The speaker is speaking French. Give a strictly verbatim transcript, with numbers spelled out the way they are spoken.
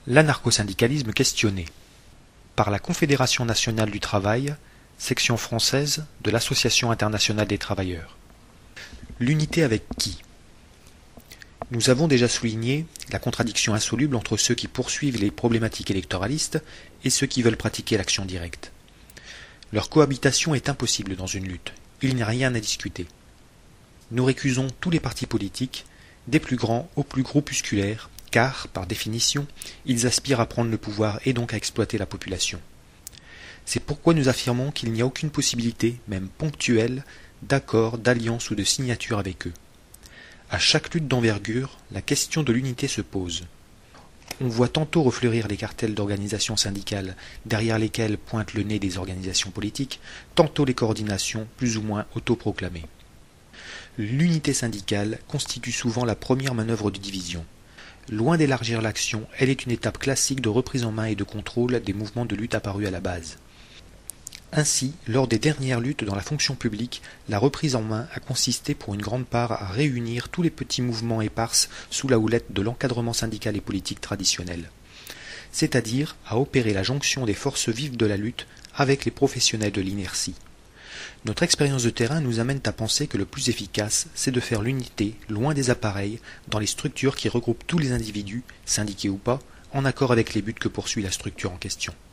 L'anarcho-syndicalisme questionné par la Confédération nationale du travail, section française de l'Association internationale des travailleurs. L'unité avec qui? Nous avons déjà souligné la contradiction insoluble entre ceux qui poursuivent les problématiques électoralistes et ceux qui veulent pratiquer l'action directe. Leur cohabitation est impossible dans une lutte, il n'y a rien à discuter. Nous récusons tous les partis politiques, des plus grands aux plus groupusculaires, car, par définition, ils aspirent à prendre le pouvoir et donc à exploiter la population. C'est pourquoi nous affirmons qu'il n'y a aucune possibilité, même ponctuelle, d'accord, d'alliance ou de signature avec eux. À chaque lutte d'envergure, la question de l'unité se pose. On voit tantôt refleurir les cartels d'organisations syndicales derrière lesquels pointe le nez des organisations politiques, tantôt les coordinations plus ou moins autoproclamées. L'unité syndicale constitue souvent la première manœuvre de division. Loin d'élargir l'action, elle est une étape classique de reprise en main et de contrôle des mouvements de lutte apparus à la base. Ainsi, lors des dernières luttes dans la fonction publique, la reprise en main a consisté pour une grande part à réunir tous les petits mouvements éparses sous la houlette de l'encadrement syndical et politique traditionnel, c'est-à-dire à opérer la jonction des forces vives de la lutte avec les professionnels de l'inertie. Notre expérience de terrain nous amène à penser que le plus efficace, c'est de faire l'unité, loin des appareils, dans les structures qui regroupent tous les individus, syndiqués ou pas, en accord avec les buts que poursuit la structure en question.